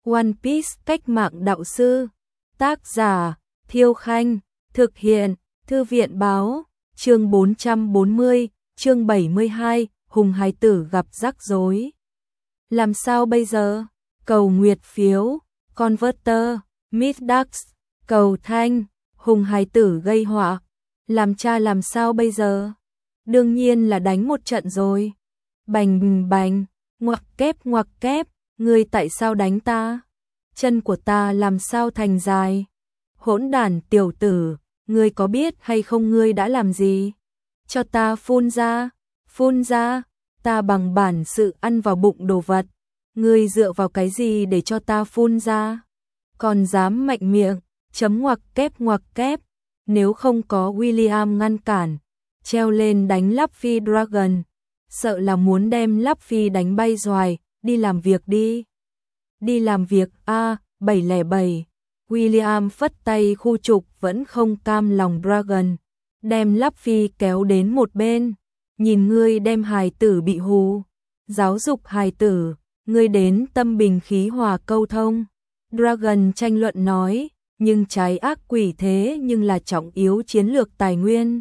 One Piece cách mạng đạo sư. Tác giả Thiêu Khanh. Thực hiện Thư viện báo. Chương 440, chương 72, Hùng Hải Tử gặp rắc rối. Làm sao bây giờ? Cầu nguyệt phiếu, Converter, Middax, cầu thanh, Hùng Hải Tử gây họa. Làm cha làm sao bây giờ? Đương nhiên là đánh một trận rồi. Bành bành, ngoặc kép, ngươi tại sao đánh ta? Chân của ta làm sao thành dài? Hỗn đản tiểu tử, ngươi có biết hay không ngươi đã làm gì? Cho ta phun ra, ta bằng bản sự ăn vào bụng đồ vật. Ngươi dựa vào cái gì để cho ta phun ra? Còn dám mạnh miệng, chấm ngoặc kép, nếu không có William ngăn cản, treo lên đánh Luffy Dragon, sợ là muốn đem Luffy đánh bay xoài, đi làm việc đi. Đi làm việc a 707. William phất tay khu trục vẫn không cam lòng Dragon, đem Luffy kéo đến một bên, nhìn ngươi đem hài tử bị hù, giáo dục hài tử, ngươi đến tâm bình khí hòa câu thông. Dragon tranh luận nói, nhưng trái ác quỷ thế nhưng là trọng yếu chiến lược tài nguyên.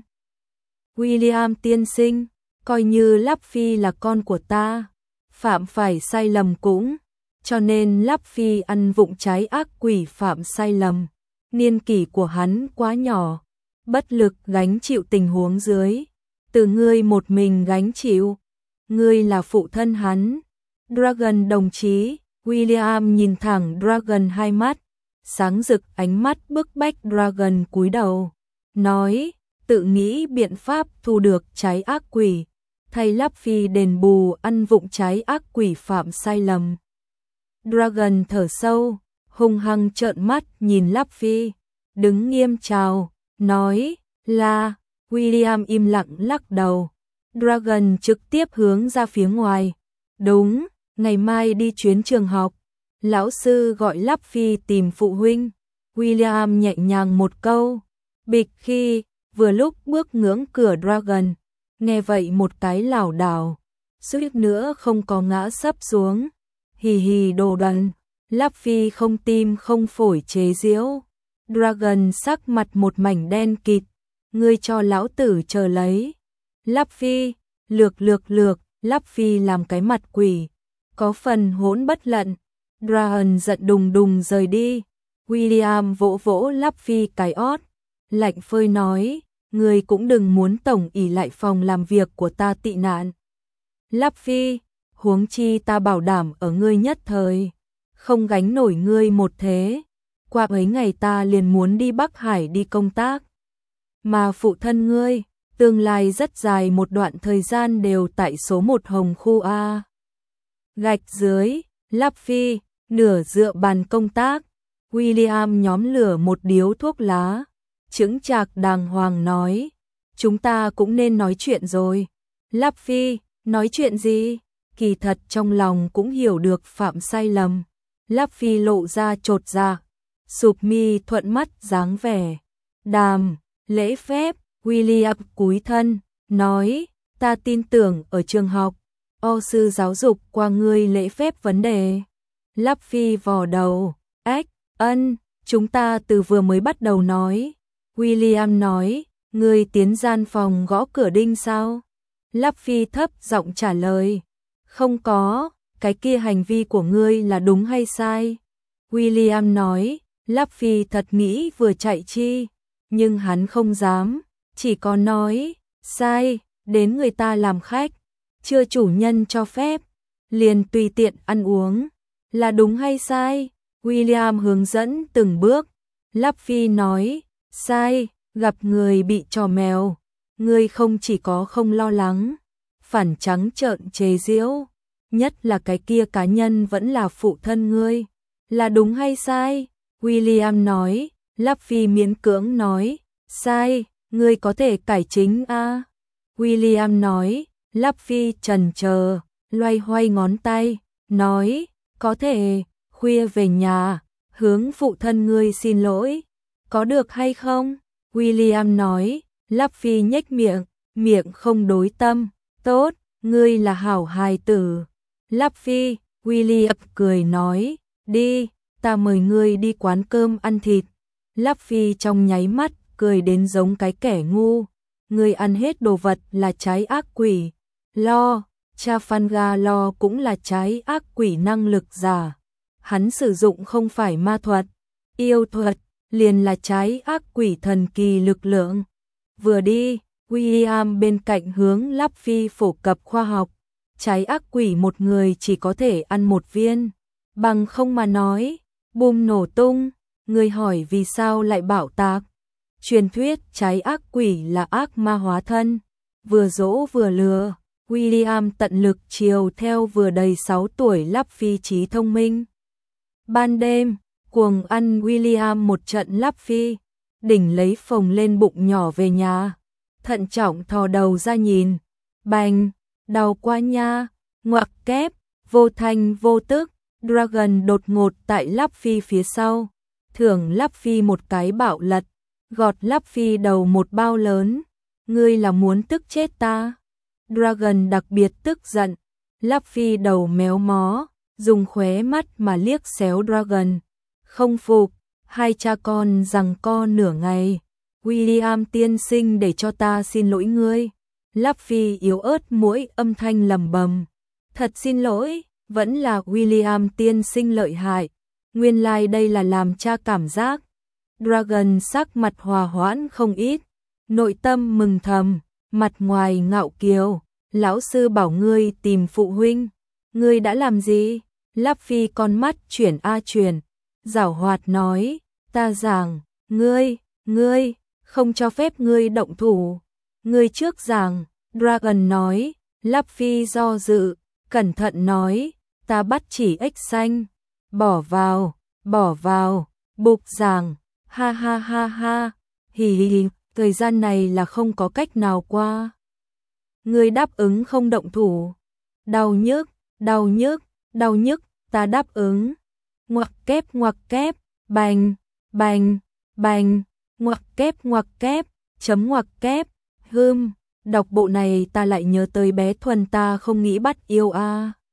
William tiên sinh, coi như Luffy là con của ta, phạm phải sai lầm cũng, cho nên Luffy ăn vụng trái ác quỷ phạm sai lầm. Niên kỷ của hắn quá nhỏ, bất lực gánh chịu tình huống dưới, từ ngươi một mình gánh chịu, ngươi là phụ thân hắn. Dragon đồng chí, William nhìn thẳng Dragon hai mắt, sáng rực ánh mắt bức bách Dragon cúi đầu, nói, tự nghĩ biện pháp thu được trái ác quỷ, thay Luffy đền bù ăn vụng trái ác quỷ phạm sai lầm. Dragon thở sâu, hung hăng trợn mắt nhìn Luffy, đứng nghiêm chào, nói, là, William im lặng lắc đầu. Dragon trực tiếp hướng ra phía ngoài, đúng, ngày mai đi chuyến trường học, lão sư gọi Luffy tìm phụ huynh. William nhẹ nhàng một câu, bịch khi, vừa lúc bước ngưỡng cửa Dragon, nghe vậy một cái lảo đảo, suýt nữa không có ngã sấp xuống. Hì hì đồ đần, Luffy không tim không phổi chế giễu. Dragon sắc mặt một mảnh đen kịt, ngươi cho lão tử chờ lấy. Luffy, lược, Luffy làm cái mặt quỷ, có phần hỗn bất lận. Dragon giận đùng đùng rời đi. William vỗ vỗ Luffy cái ót, lạnh phơi nói, ngươi cũng đừng muốn tổng ỷ lại phòng làm việc của ta tị nạn. Luffy, huống chi ta bảo đảm ở ngươi nhất thời, không gánh nổi ngươi một thế. Qua mấy ngày ta liền muốn đi Bắc Hải đi công tác. Mà phụ thân ngươi, tương lai rất dài một đoạn thời gian đều tại số 1 Hồng Khu A. Gạch dưới, Luffy, nửa dựa bàn công tác. William nhóm lửa một điếu thuốc lá, chững chạc đàng hoàng nói, chúng ta cũng nên nói chuyện rồi. Luffy, nói chuyện gì? Kỳ thật trong lòng cũng hiểu được phạm sai lầm. Luffy lộ ra chột dạ, sụp mi thuận mắt dáng vẻ. Đàm, lễ phép, William cúi thân, nói, ta tin tưởng ở trường học, sư giáo dục qua ngươi lễ phép vấn đề. Luffy vò đầu, chúng ta từ vừa mới bắt đầu nói. William nói, ngươi tiến gian phòng gõ cửa đinh sao? Luffy thấp giọng trả lời, không có, cái kia hành vi của ngươi là đúng hay sai? William nói, Luffy thật nghĩ vừa chạy chi, nhưng hắn không dám, chỉ có nói, sai, đến người ta làm khách, chưa chủ nhân cho phép, liền tùy tiện ăn uống, là đúng hay sai? William hướng dẫn từng bước. Luffy nói, sai, gặp người bị trò mèo, ngươi không chỉ có không lo lắng, phản trắng trợn chế giễu, nhất là cái kia cá nhân vẫn là phụ thân ngươi, là đúng hay sai? William nói. Luffy miễn cưỡng nói, sai, ngươi có thể cải chính a. William nói. Luffy chần chờ, loay hoay ngón tay, nói, có thể, khuya về nhà, hướng phụ thân ngươi xin lỗi, có được hay không? William nói. Luffy nhếch miệng, miệng không đối tâm, tốt, ngươi là hảo hài tử. Luffy, William cười nói, đi, ta mời ngươi đi quán cơm ăn thịt. Lắp Phi trong nháy mắt, cười đến giống cái kẻ ngu. Ngươi ăn hết đồ vật là trái ác quỷ. Lo, Trafalgar Law cũng là trái ác quỷ năng lực giả. Hắn sử dụng không phải ma thuật, yêu thuật, liền là trái ác quỷ thần kỳ lực lượng. Vừa đi, William bên cạnh hướng Lắp Phi phổ cập khoa học. Trái ác quỷ một người chỉ có thể ăn một viên. Bằng không mà nói, bùm nổ tung. Người hỏi vì sao lại bạo tạc. Truyền thuyết trái ác quỷ là ác ma hóa thân. Vừa dỗ vừa lừa. William tận lực chiều theo vừa đầy 6 tuổi Lắp Phi trí thông minh. Ban đêm, cuồng ăn William một trận Lắp Phi, đỉnh lấy phồng lên bụng nhỏ về nhà. Thận trọng thò đầu ra nhìn. Bành, đau quá nha, ngoặc kép, vô thanh vô tức. Dragon đột ngột tại Lắp Phi phía sau. Thưởng Lắp Phi một cái bạo lật, gọt Lắp Phi đầu một bao lớn. Ngươi là muốn tức chết ta. Dragon đặc biệt tức giận. Lắp Phi đầu méo mó, dùng khóe mắt mà liếc xéo Dragon. Không phục, hai cha con giằng co nửa ngày. William tiên sinh để cho ta xin lỗi ngươi. Lắp Phi yếu ớt mỗi âm thanh lầm bầm. Thật xin lỗi, vẫn là William tiên sinh lợi hại. Nguyên lai đây là làm cha cảm giác. Dragon sắc mặt hòa hoãn không ít. Nội tâm mừng thầm, mặt ngoài ngạo kiều. Lão sư bảo ngươi tìm phụ huynh. Ngươi đã làm gì? Lắp Phi con mắt chuyển a chuyển. Giảo hoạt nói, ta giảng, ngươi, không cho phép ngươi động thủ. Ngươi trước giảng, Dragon nói. Lắp Phi do dự, cẩn thận nói, ta bắt chỉ ếch xanh. Bỏ vào, bục giảng, ha ha ha ha, hì hì hì, thời gian này là không có cách nào qua. Ngươi đáp ứng không động thủ. Đau nhức, ta đáp ứng. Ngoặc kép, bành, ngoặc kép, chấm ngoặc kép, đọc bộ này ta lại nhớ tới bé Thuần ta không nghĩ bắt yêu a.